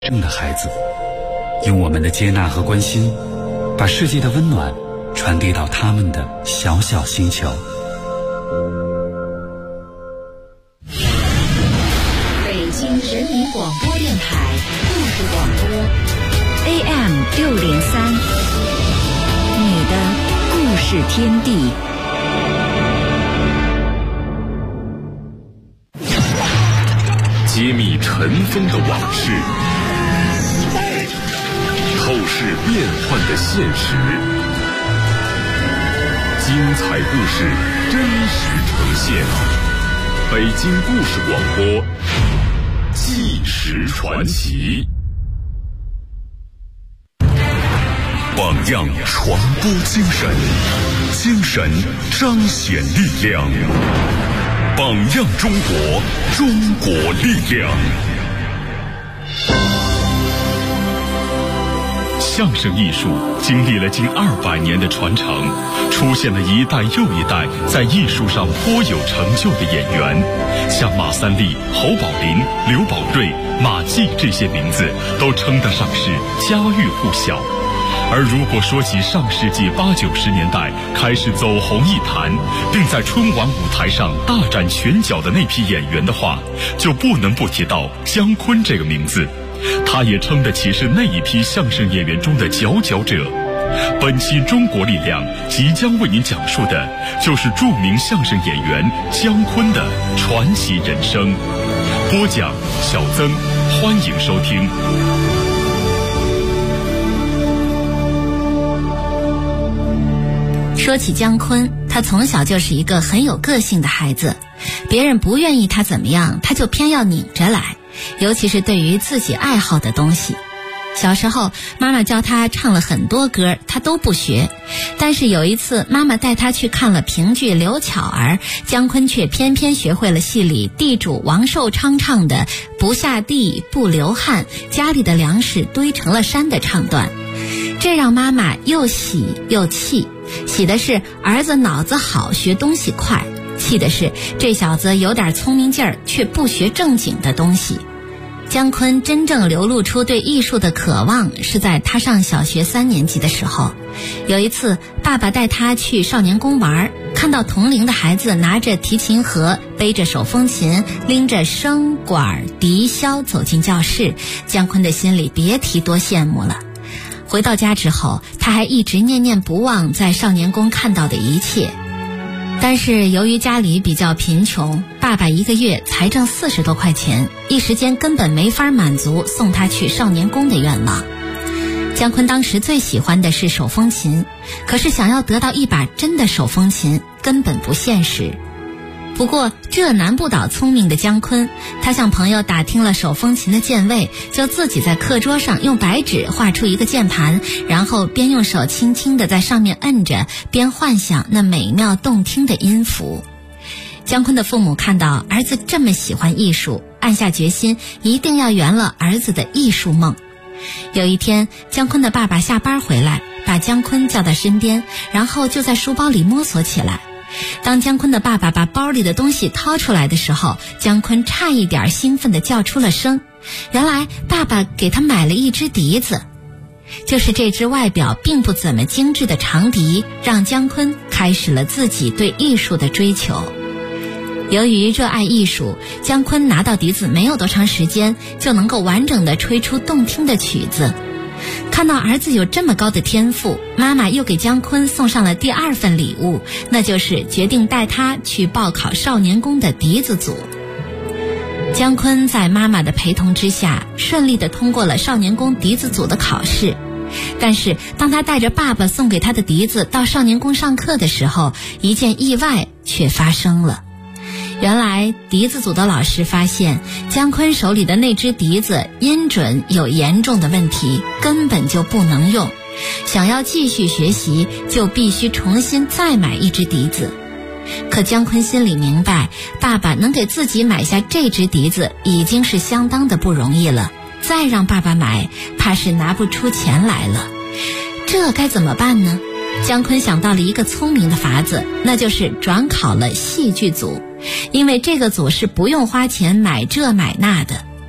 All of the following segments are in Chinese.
症的孩子，用我们的接纳和关心，把世界的温暖传递到他们的小小星球。 北京人民广播电台故事广播 AM603，你的故事天地。 揭秘尘封的往事，透视变幻的现实，精彩故事真实呈现。北京故事广播，纪实传奇。榜样传播精神，精神彰显力量。榜样中国，中国力量。相声艺术经历了近200年的传承，出现了一代又一代在艺术上颇有成就的演员，像马三立、侯宝林、刘宝瑞、马季这些名字都称得上是家喻户晓。而如果说起上世纪80、90年代开始走红艺坛，并在春晚舞台上大展拳脚的那批演员的话，就不能不提到姜昆这个名字。他也称得起是那一批相声演员中的佼佼者。本期中国力量即将为您讲述的就是著名相声演员姜昆的传奇人生。播讲小曾，欢迎收听。 说起姜昆，他从小就是一个很有个性的孩子，别人不愿意他怎么样，他就偏要拧着来，尤其是对于自己爱好的东西。小时候妈妈教他唱了很多歌，他都不学，但是有一次妈妈带他去看了评剧《刘巧儿》，姜昆却偏偏学会了戏里地主王寿昌唱的不下地不流汗，家里的粮食堆成了山的唱段，这让妈妈又喜又气。喜的是儿子脑子好，学东西快，气的是这小子有点聪明劲儿，却不学正经的东西。姜昆真正流露出对艺术的渴望是在他上小学3年级的时候。有一次爸爸带他去少年宫玩，看到同龄的孩子拿着提琴盒，背着手风琴，拎着笙管笛箫走进教室，姜昆的心里别提多羡慕了。回到家之后，他还一直念念不忘在少年宫看到的一切。但是由于家里比较贫穷，爸爸1个月才挣40多块钱，一时间根本没法满足送他去少年宫的愿望。姜昆当时最喜欢的是手风琴，可是想要得到一把真的手风琴根本不现实。不过这难不倒聪明的姜昆，他向朋友打听了手风琴的键位，就自己在课桌上用白纸画出一个键盘，然后边用手轻轻地在上面摁着，边幻想那美妙动听的音符。姜昆的父母看到儿子这么喜欢艺术，暗下决心一定要圆了儿子的艺术梦。有一天，姜昆的爸爸下班回来，把姜昆叫到身边，然后就在书包里摸索起来。当姜昆的爸爸把包里的东西掏出来的时候，姜昆差一点兴奋地叫出了声。原来爸爸给他买了一支笛子，就是这支外表并不怎么精致的长笛，让姜昆开始了自己对艺术的追求。由于热爱艺术，姜昆拿到笛子没有多长时间，就能够完整地吹出动听的曲子。看到儿子有这么高的天赋，妈妈又给姜昆送上了第2份礼物，那就是决定带他去报考少年宫的笛子组。姜昆在妈妈的陪同之下，顺利地通过了少年宫笛子组的考试。但是当他带着爸爸送给他的笛子到少年宫上课的时候，一件意外却发生了。原来笛子组的老师发现姜昆手里的那支笛子音准有严重的问题，根本就不能用，想要继续学习就必须重新再买一支笛子。可姜昆心里明白，爸爸能给自己买下这支笛子已经是相当的不容易了，再让爸爸买怕是拿不出钱来了。这该怎么办呢？姜昆想到了一个聪明的法子，那就是转考了戏剧组，因为这个组是不用花钱买这买那的。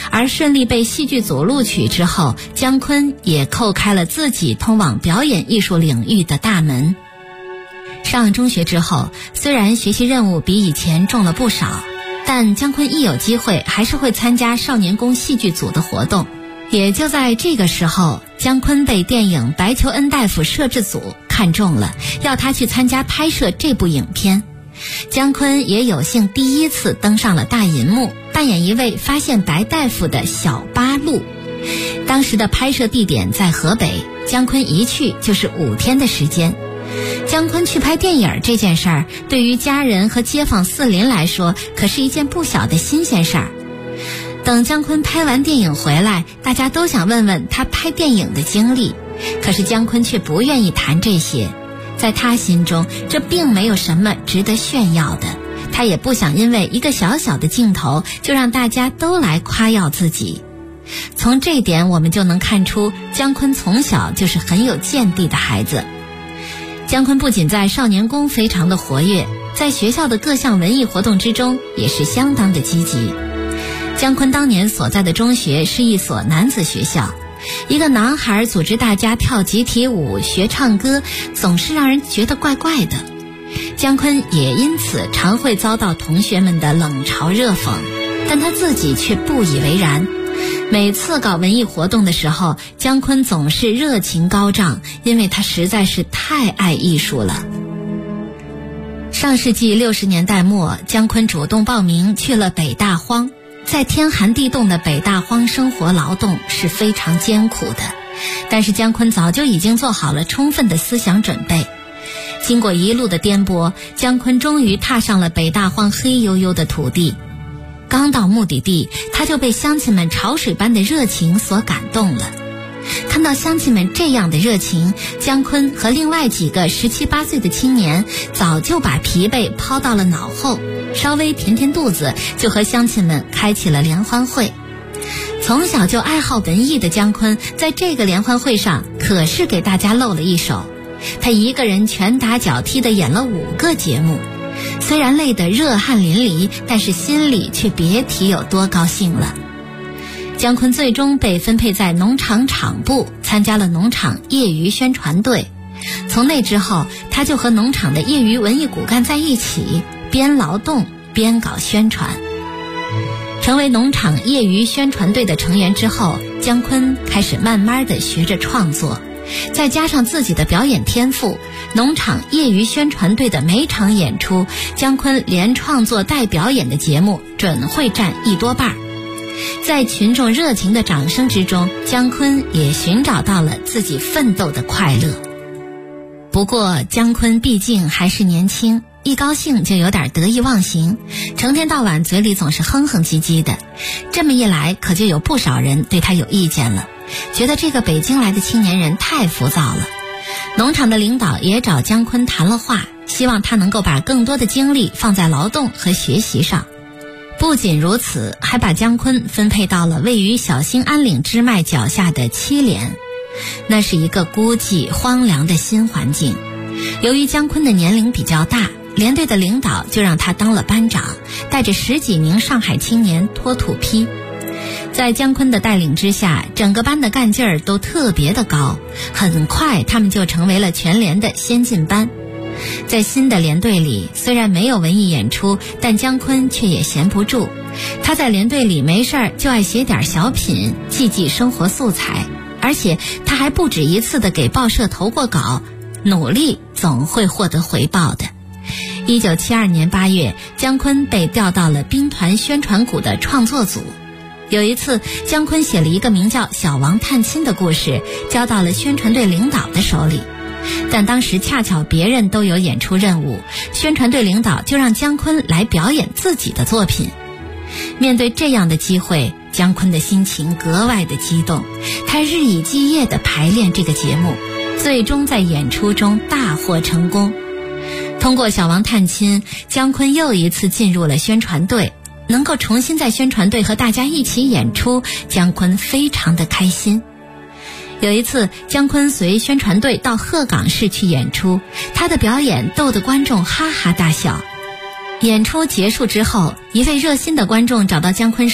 而顺利被戏剧组录取之后，姜昆也叩开了自己通往表演艺术领域的大门。上中学之后，虽然学习任务比以前重了不少，但姜昆一有机会还是会参加少年宫戏剧组的活动。也就在这个时候，姜昆被电影《白求恩大夫》摄制组看中了，要他去参加拍摄这部影片。姜昆也有幸第一次登上了大银幕，扮演一位发现白大夫的小八路。当时的拍摄地点在河北，姜昆一去就是5天的时间。姜昆去拍电影这件事儿，对于家人和街坊四邻来说，可是一件不小的新鲜事儿。等姜昆拍完电影回来，大家都想问问他拍电影的经历，可是姜昆却不愿意谈这些。在他心中，这并没有什么值得炫耀的，他也不想因为一个小小的镜头就让大家都来夸耀自己。从这一点我们就能看出，姜昆从小就是很有见地的孩子。姜昆不仅在少年宫非常的活跃，在学校的各项文艺活动之中也是相当的积极。姜昆当年所在的中学是一所男子学校，一个男孩组织大家跳集体舞、学唱歌，总是让人觉得怪怪的。姜昆也因此常会遭到同学们的冷嘲热讽，但他自己却不以为然。每次搞文艺活动的时候，姜昆总是热情高涨，因为他实在是太爱艺术了。上世纪60年代末，姜昆主动报名去了北大荒。在天寒地冻的北大荒生活劳动是非常艰苦的，但是姜昆早就已经做好了充分的思想准备。经过一路的颠簸，姜昆终于踏上了北大荒黑黝黝的土地。刚到目的地，他就被乡亲们潮水般的热情所感动了。看到乡亲们这样的热情，姜昆和另外几个17、18岁的青年早就把疲惫抛到了脑后，稍微填填肚子，就和乡亲们开起了联欢会。从小就爱好文艺的姜昆，在这个联欢会上可是给大家露了一手。他一个人拳打脚踢地演了5个节目，虽然累得热汗淋漓，但是心里却别提有多高兴了。姜昆最终被分配在农场场部，参加了农场业余宣传队。从那之后，他就和农场的业余文艺骨干在一起，边劳动边搞宣传。成为农场业余宣传队的成员之后，姜昆开始慢慢地学着创作，再加上自己的表演天赋，农场业余宣传队的每场演出，姜昆连创作带表演的节目准会占1多半。在群众热情的掌声之中，姜昆也寻找到了自己奋斗的快乐。不过姜昆毕竟还是年轻，一高兴就有点得意忘形，成天到晚嘴里总是哼哼唧唧的。这么一来，可就有不少人对他有意见了，觉得这个北京来的青年人太浮躁了。农场的领导也找姜昆谈了话，希望他能够把更多的精力放在劳动和学习上。不仅如此，还把姜昆分配到了位于小兴安岭支脉脚下的七连。那是一个孤寂荒凉的新环境。由于姜昆的年龄比较大，连队的领导就让他当了班长，带着10几名上海青年拖土坯。在姜昆的带领之下，整个班的干劲儿都特别的高，很快他们就成为了全连的先进班。在新的连队里，虽然没有文艺演出，但姜昆却也闲不住。他在连队里没事儿就爱写点小品，记生活素材，而且他还不止一次地给报社投过稿，努力总会获得回报的。1972年8月，姜昆被调到了兵团宣传股的创作组。有一次，姜昆写了一个名叫《小王探亲》的故事，交到了宣传队领导的手里。但当时恰巧别人都有演出任务，宣传队领导就让姜昆来表演自己的作品。面对这样的机会，姜昆的心情格外的激动，他日以继夜地排练这个节目，最终在演出中大获成功。通过《小王探亲》，姜昆又一次进入了宣传队，能够重新在宣传队和大家一起演出，姜昆非常的开心。有一次，姜昆随宣传队到鹤岗市去演出，他的表演逗得观众哈哈大笑。演出结束之后，一位热心的观众找到姜昆说：“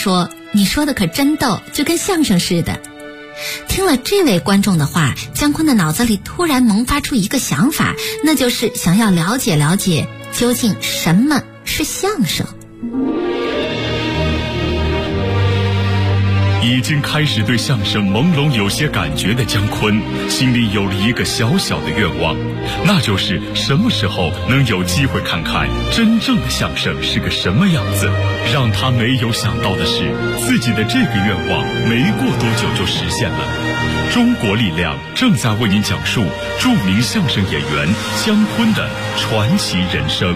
你说的可真逗，就跟相声似的。”听了这位观众的话，姜昆的脑子里突然萌发出一个想法，那就是想要了解了解究竟什么是相声。 已经开始对相声朦胧有些感觉的姜昆，心里有了一个小小的愿望，那就是什么时候能有机会看看真正的相声是个什么样子。让他没有想到的是，自己的这个愿望没过多久就实现了。中国力量正在为您讲述著名相声演员姜昆的传奇人生。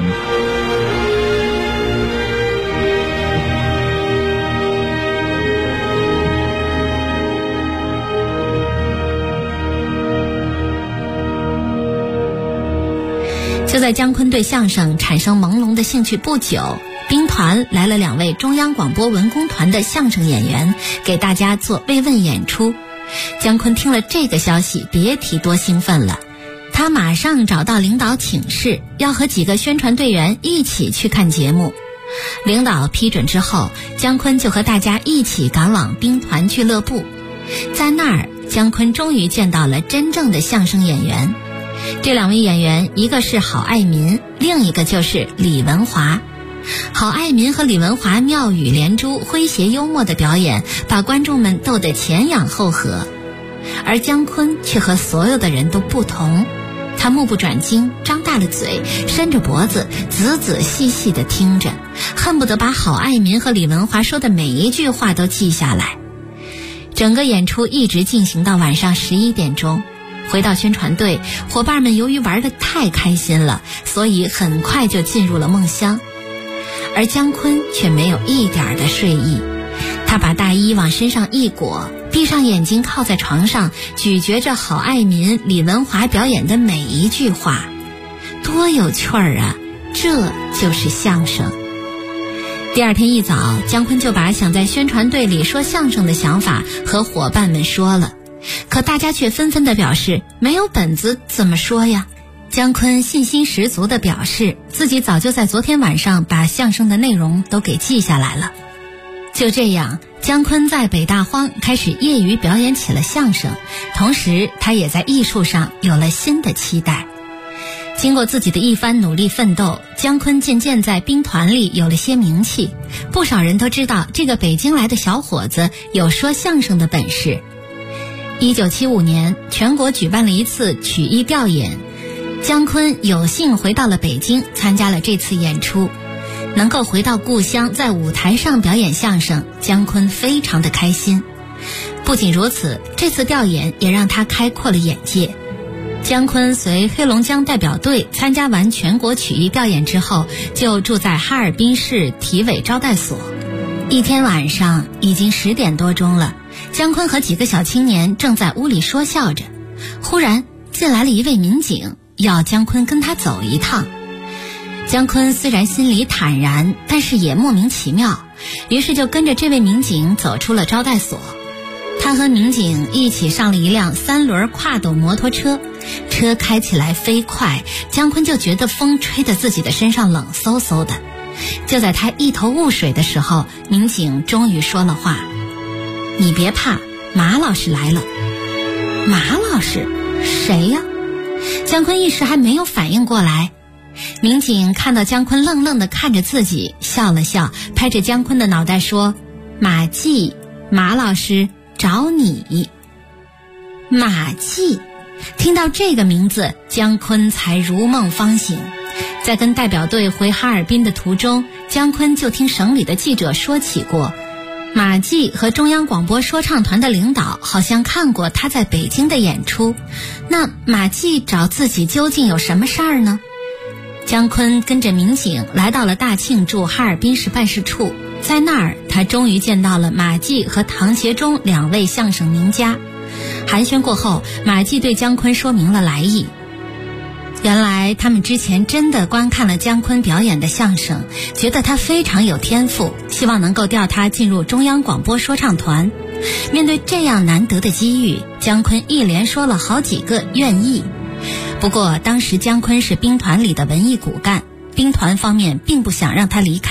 就在姜昆对相声产生朦胧的兴趣不久，兵团来了2位中央广播文工团的相声演员，给大家做慰问演出。姜昆听了这个消息，别提多兴奋了。他马上找到领导请示，要和几个宣传队员一起去看节目。领导批准之后，姜昆就和大家一起赶往兵团俱乐部。在那儿，姜昆终于见到了真正的相声演员。这2位演员，一个是郝爱民，另一个就是李文华。郝爱民和李文华妙语连珠、诙谐幽默的表演，把观众们逗得前仰后合。而姜昆却和所有的人都不同，他目不转睛，张大了嘴，伸着脖子，仔仔细细地听着，恨不得把郝爱民和李文华说的每一句话都记下来。整个演出一直进行到晚上11点钟。回到宣传队，伙伴们由于玩得太开心了，所以很快就进入了梦乡。而姜昆却没有一点的睡意，他把大衣往身上一裹，闭上眼睛靠在床上，咀嚼着郝爱民、李文华表演的每一句话。多有趣儿啊，这就是相声。第二天一早，姜昆就把想在宣传队里说相声的想法和伙伴们说了，可大家却纷纷地表示没有本子怎么说呀。姜昆信心十足地表示自己早就在昨天晚上把相声的内容都给记下来了。就这样，姜昆在北大荒开始业余表演起了相声，同时他也在艺术上有了新的期待。经过自己的一番努力奋斗，姜昆渐渐在兵团里有了些名气，不少人都知道这个北京来的小伙子有说相声的本事。1975年，全国举办了一次曲艺调研，姜昆有幸回到了北京，参加了这次演出。能够回到故乡，在舞台上表演相声，姜昆非常的开心。不仅如此，这次调研也让他开阔了眼界。姜昆随黑龙江代表队参加完全国曲艺调研之后，就住在哈尔滨市体委招待所。一天晚上已经10点多钟了，姜昆和几个小青年正在屋里说笑着，忽然进来了一位民警，要姜昆跟他走一趟。姜昆虽然心里坦然，但是也莫名其妙，于是就跟着这位民警走出了招待所。他和民警一起上了一辆3轮跨斗摩托车，车开起来飞快，姜昆就觉得风吹得自己的身上冷飕飕的。就在他一头雾水的时候，民警终于说了话：“你别怕，马老师来了。”马老师？谁呀？姜昆一时还没有反应过来。民警看到姜昆愣愣地看着自己，笑了笑，拍着姜昆的脑袋说：“马季，马老师找你。”马季，听到这个名字，姜昆才如梦方醒。在跟代表队回哈尔滨的途中，姜昆就听省里的记者说起过，马季和中央广播说唱团的领导好像看过他在北京的演出。那马季找自己究竟有什么事儿呢？姜昆跟着民警来到了大庆驻哈尔滨市办事处，在那儿他终于见到了马季和唐协中2位相声名家。寒暄过后，马季对姜昆说明了来意。原来他们之前真的观看了姜昆表演的相声，觉得他非常有天赋，希望能够调他进入中央广播说唱团。面对这样难得的机遇，姜昆一连说了好几个愿意。不过当时姜昆是兵团里的文艺骨干，兵团方面并不想让他离开，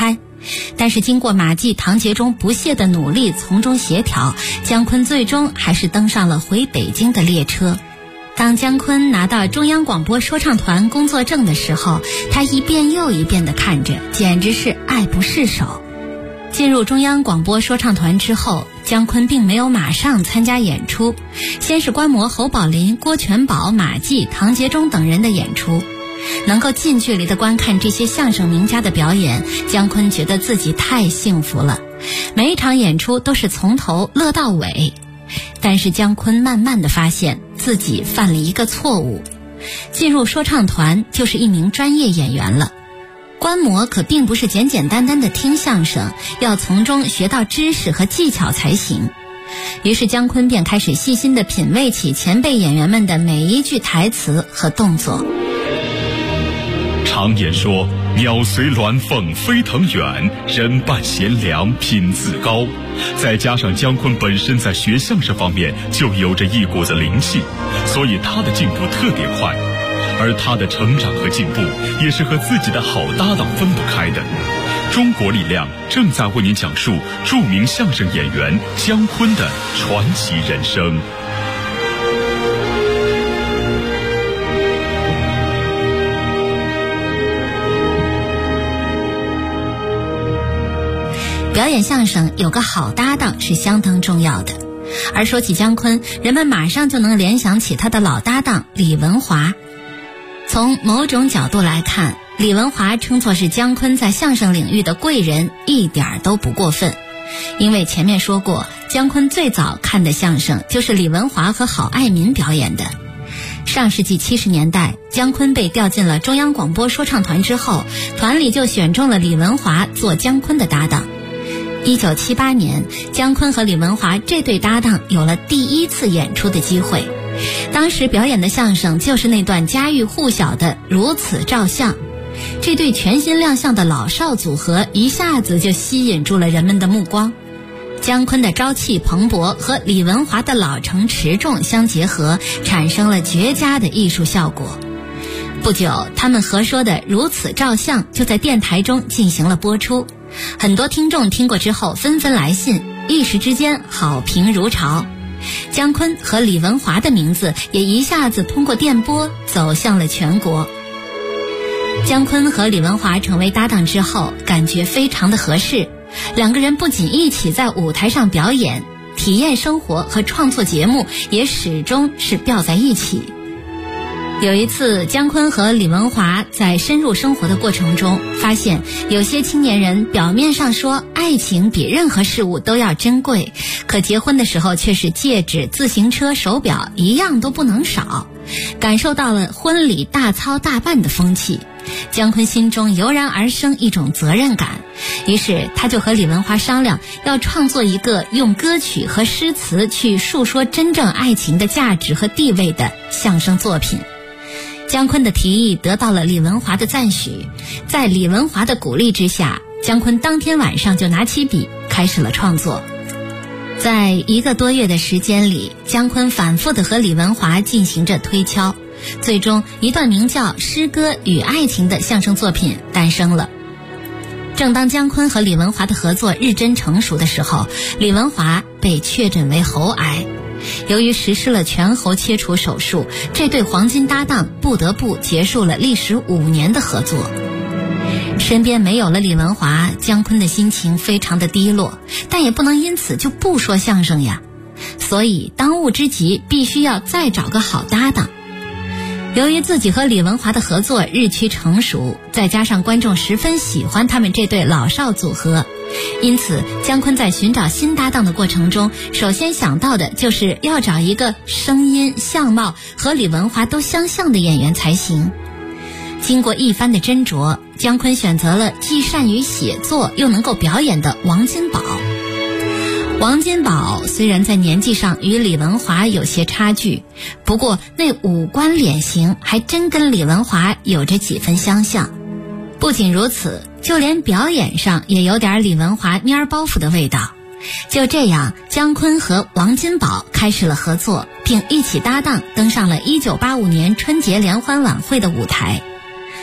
但是经过马季、唐杰忠不懈的努力，从中协调，姜昆最终还是登上了回北京的列车。当姜昆拿到中央广播说唱团工作证的时候，他一遍又一遍地看着，简直是爱不释手。进入中央广播说唱团之后，姜昆并没有马上参加演出，先是观摩侯宝林、郭全宝、马季、唐杰忠等人的演出。能够近距离地观看这些相声名家的表演，姜昆觉得自己太幸福了，每一场演出都是从头乐到尾。但是姜昆慢慢地发现自己犯了一个错误，进入说唱团就是一名专业演员了，观摩可并不是简简单单的听相声，要从中学到知识和技巧才行。于是姜昆便开始细心地品味起前辈演员们的每一句台词和动作。 常言说，鸟随鸾凤飞腾远，人伴贤良品自高。再加上姜昆本身在学相声方面就有着一股子灵气，所以他的进步特别快。而他的成长和进步也是和自己的好搭档分不开的。中国力量正在为您讲述著名相声演员姜昆的传奇人生。 表演相声有个好搭档是相当重要的，而说起姜昆，人们马上就能联想起他的老搭档李文华。从某种角度来看，李文华称作是姜昆在相声领域的贵人，一点都不过分。因为前面说过，姜昆最早看的相声就是李文华和郝爱民表演的。上世纪70年代，姜昆被调进了中央广播说唱团之后，团里就选中了李文华做姜昆的搭档。1978年，姜昆和李文华这对搭档有了第一次演出的机会。当时表演的相声就是那段家喻户晓的《如此照相》。这对全新亮相的老少组合一下子就吸引住了人们的目光。姜昆的朝气蓬勃和李文华的老成持重相结合，产生了绝佳的艺术效果。不久，他们合说的《如此照相》就在电台中进行了播出。很多听众听过之后纷纷来信，一时之间好评如潮。姜昆和李文华的名字也一下子通过电波走向了全国。姜昆和李文华成为搭档之后，感觉非常的合适，两个人不仅一起在舞台上表演，体验生活和创作节目也始终是吊在一起。有一次，姜昆和李文华在深入生活的过程中，发现有些青年人表面上说爱情比任何事物都要珍贵，可结婚的时候却是戒指、自行车、手表一样都不能少，感受到了婚礼大操大办的风气。姜昆心中油然而生一种责任感，于是他就和李文华商量，要创作一个用歌曲和诗词去述说真正爱情的价值和地位的相声作品。姜昆的提议得到了李文华的赞许，在李文华的鼓励之下，姜昆当天晚上就拿起笔开始了创作。在1个多月的时间里，姜昆反复地和李文华进行着推敲，最终一段名叫《诗歌与爱情》的相声作品诞生了。正当姜昆和李文华的合作日臻成熟的时候，李文华被确诊为喉癌。由于实施了全喉切除手术，这对黄金搭档不得不结束了历时5年的合作。身边没有了李文华，姜昆的心情非常的低落，但也不能因此就不说相声呀。所以当务之急必须要再找个好搭档。由于自己和李文华的合作日趋成熟，再加上观众十分喜欢他们这对老少组合，因此姜昆在寻找新搭档的过程中，首先想到的就是要找一个声音、相貌和李文华都相像的演员才行。经过一番的斟酌，姜昆选择了既善于写作又能够表演的王金宝。王金宝虽然在年纪上与李文华有些差距，不过那五官脸型还真跟李文华有着几分相像。不仅如此，就连表演上也有点李文华蔫包袱的味道。就这样，姜昆和王金宝开始了合作，并一起搭档登上了1985年春节联欢晚会的舞台。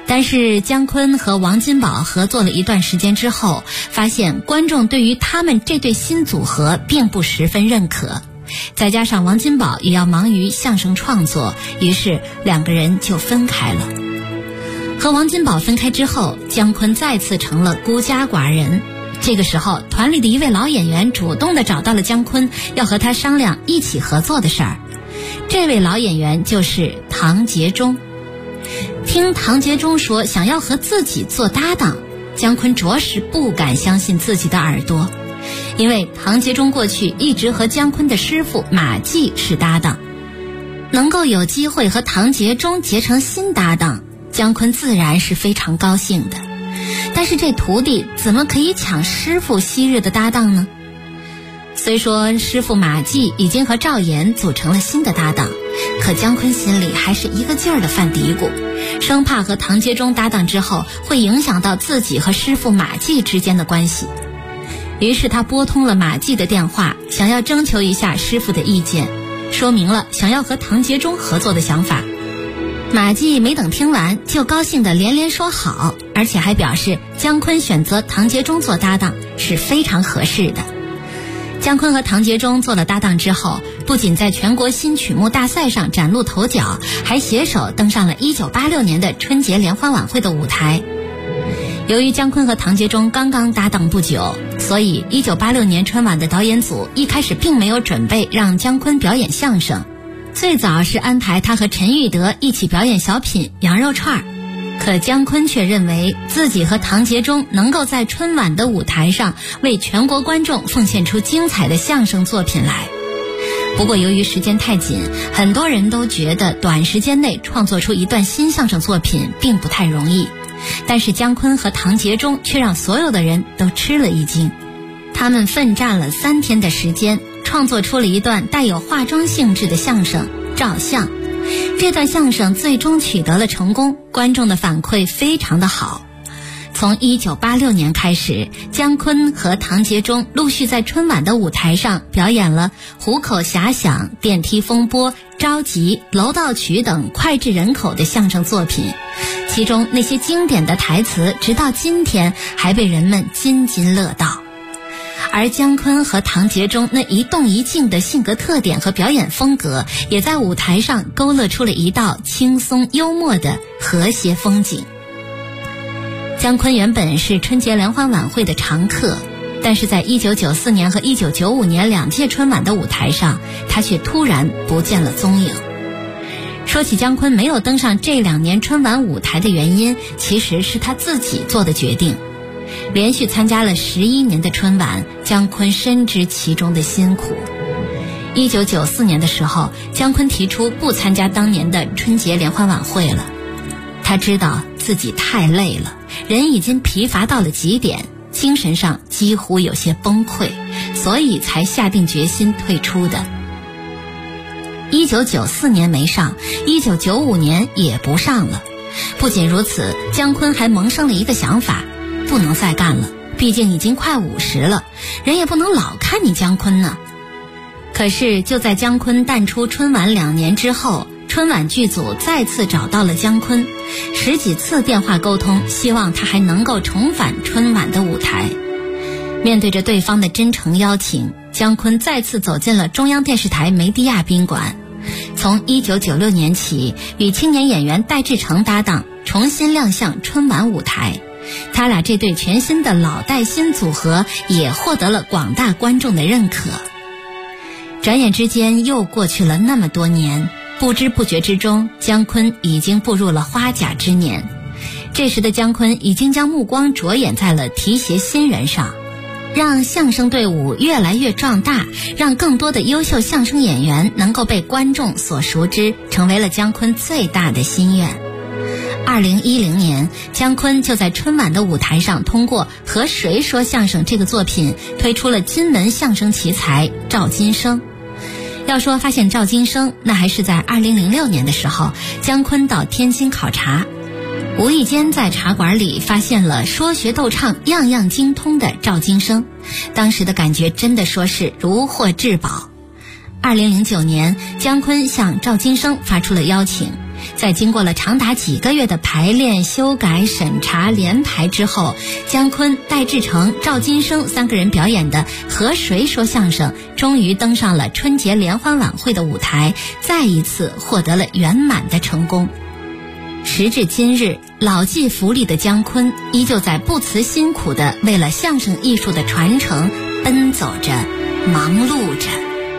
但是姜昆和王金宝合作了一段时间之后，发现观众对于他们这对新组合并不十分认可，再加上王金宝也要忙于相声创作，于是两个人就分开了。和王金宝分开之后，姜昆再次成了孤家寡人。这个时候，团里的一位老演员主动地找到了姜昆，要和他商量一起合作的事儿。这位老演员就是唐杰忠。听唐杰忠说想要和自己做搭档，姜昆着实不敢相信自己的耳朵，因为唐杰忠过去一直和姜昆的师傅马季是搭档，能够有机会和唐杰忠结成新搭档，姜昆自然是非常高兴的。但是这徒弟怎么可以抢师傅昔日的搭档呢？虽说师傅马季已经和赵岩组成了新的搭档，可姜昆心里还是一个劲儿的犯嘀咕，生怕和唐杰忠搭档之后会影响到自己和师傅马季之间的关系。于是他拨通了马季的电话，想要征求一下师傅的意见，说明了想要和唐杰忠合作的想法。马季没等听完，就高兴地连连说好，而且还表示姜昆选择唐杰忠做搭档是非常合适的。姜昆和唐杰忠做了搭档之后，不仅在全国新曲目大赛上崭露头角，还携手登上了1986年的春节联欢晚会的舞台。由于姜昆和唐杰忠刚刚搭档不久，所以1986年春晚的导演组一开始并没有准备让姜昆表演相声，最早是安排他和陈玉德一起表演小品羊肉串儿。可姜昆却认为自己和唐杰忠能够在春晚的舞台上为全国观众奉献出精彩的相声作品来。不过由于时间太紧，很多人都觉得短时间内创作出一段新相声作品并不太容易，但是姜昆和唐杰忠却让所有的人都吃了一惊。他们奋战了3天的时间，创作出了一段带有化妆性质的相声《照相》。这段相声最终取得了成功，观众的反馈非常的好。从1986年开始，姜昆和唐杰忠陆续在春晚的舞台上表演了《虎口遐想》《电梯风波》《着急》《楼道曲》等脍炙人口的相声作品，其中那些经典的台词直到今天还被人们津津乐道。而姜昆和唐杰忠那一动一静的性格特点和表演风格，也在舞台上勾勒出了一道轻松幽默的和谐风景。姜昆原本是春节联欢晚会的常客，但是在1994年和1995年2届春晚的舞台上，他却突然不见了踪影。说起姜昆没有登上这2年春晚舞台的原因，其实是他自己做的决定。连续参加了11年的春晚，姜昆深知其中的辛苦。1994年的时候，姜昆提出不参加当年的春节联欢晚会了。他知道自己太累了，人已经疲乏到了极点，精神上几乎有些崩溃，所以才下定决心退出的。1994年没上，1995年也不上了。不仅如此，姜昆还萌生了一个想法，不能再干了，毕竟已经快50了，人也不能老看你姜昆呢。可是就在姜昆淡出春晚2年之后，春晚剧组再次找到了姜昆，10几次电话沟通，希望他还能够重返春晚的舞台。面对着对方的真诚邀请，姜昆再次走进了中央电视台梅地亚宾馆。从1996年起，与青年演员戴志诚搭档，重新亮相春晚舞台。他俩这对全新的老带新组合也获得了广大观众的认可。转眼之间又过去了那么多年，不知不觉之中，姜昆已经步入了花甲之年。这时的姜昆已经将目光着眼在了提携新人上，让相声队伍越来越壮大，让更多的优秀相声演员能够被观众所熟知，成为了姜昆最大的心愿。2010年，姜昆就在春晚的舞台上通过《和谁说相声》这个作品推出了金门相声奇才赵金生。要说发现赵金生，那还是在2006年的时候，姜昆到天津考察，无意间在茶馆里发现了说学逗唱样样精通的赵金生，当时的感觉真的说是如获至宝。2009年，姜昆向赵金生发出了邀请， 在经过了长达几个月的排练、修改、审查、连排之后，姜昆、戴志诚、赵金生3个人表演的《和谁说相声》终于登上了春节联欢晚会的舞台，再一次获得了圆满的成功。时至今日，老骥伏枥的姜昆依旧在不辞辛苦地为了相声艺术的传承奔走着、忙碌着。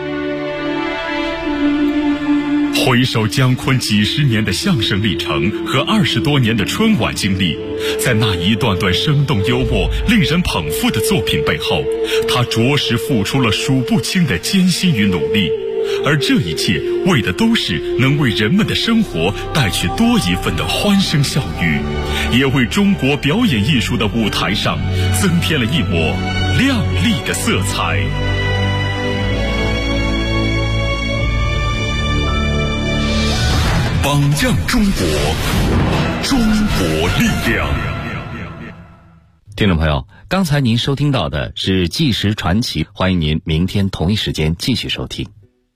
回首姜昆几十年的相声历程和20多年的春晚经历，在那一段段生动幽默、令人捧腹的作品背后，他着实付出了数不清的艰辛与努力，而这一切为的都是能为人们的生活带去多一份的欢声笑语，也为中国表演艺术的舞台上增添了一抹亮丽的色彩。榜样中国，中国力量。 听众朋友，刚才您收听到的是《纪实传奇》，欢迎您明天同一时间继续收听。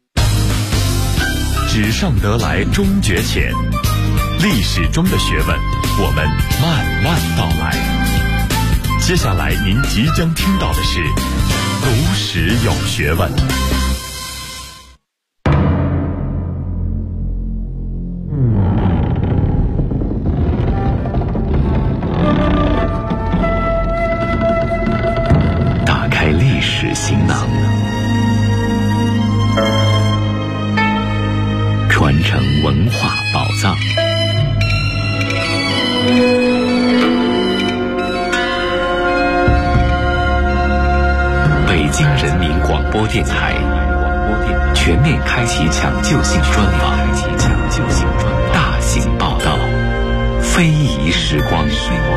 纸上得来终觉浅，历史中的学问，我们慢慢道来。接下来您即将听到的是读史有学问。 打开历史行囊，传承文化宝藏。北京人民广播电台全面开启抢救性专访，大型报道，非遗时光。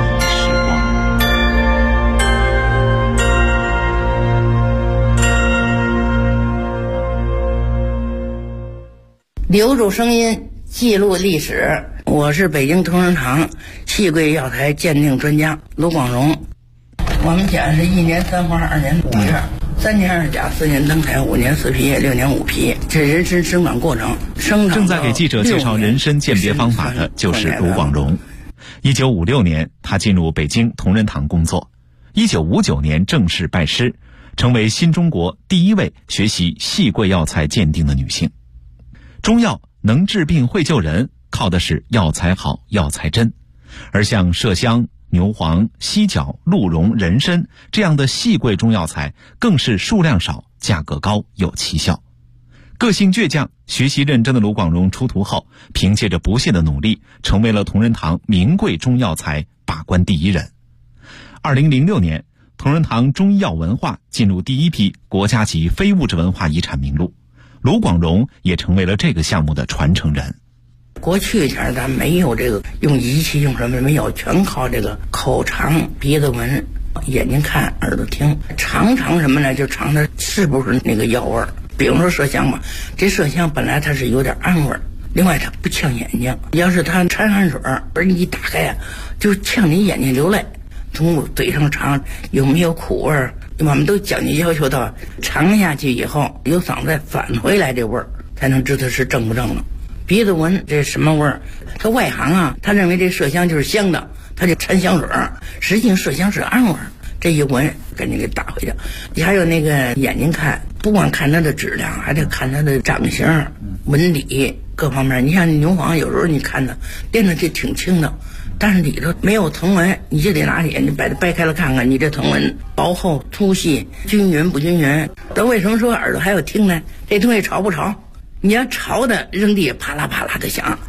留住声音，记录历史。我是北京同仁堂戏柜药材鉴定专家卢广荣。我们讲是1年3花2年5月，3年2甲4年登台5年4批6年5批，这人参生长过程。 正在给记者介绍人参鉴别方法的就是卢广荣。1956年，他进入北京同仁堂工作。1959年正式拜师，成为新中国第一位学习戏柜药材鉴定的女性。中药能治病会救人，靠的是药材好、药材真。而像麝香、牛黄、犀角、鹿茸、人参这样的细贵中药材，更是数量少、价格高、有奇效。个性倔强、学习认真的卢广荣出徒后，凭借着不懈的努力，成为了同仁堂名贵中药材把关第一人。2006年，同仁堂中医药文化进入第一批国家级非物质文化遗产名录，卢广荣也成为了这个项目的传承人。 过去前咱没有这个用仪器用什么没有，全靠这个口尝、鼻子闻、眼睛看、耳朵听，尝什么呢？就尝它是不是那个药味儿。比如说麝香吧，这麝香本来它是有点暗味儿，另外它不呛眼睛。要是它掺汗水，而你一打开呀，就呛你眼睛流泪。从嘴上尝有没有苦味儿，我们都讲究要求到尝下去以后，由嗓子再返回来这味儿，才能知道是正不正了。鼻子闻这什么味儿？他外行啊，他认为这麝香就是香的，他就掺香水，实际上麝香是暗味儿。这一闻赶紧给打回去。你还有那个眼睛看，不光看它的质量，还得看它的长形、纹理各方面。你像牛黄，有时候你看它练的就挺轻的，但是里头没有藤纹，你就得拿眼睛把它掰开了看看，你这藤纹薄厚、粗细、均匀不均匀。但为什么说耳朵还有听呢？这东西潮不潮？你要潮的扔地啪啦啪啦的响，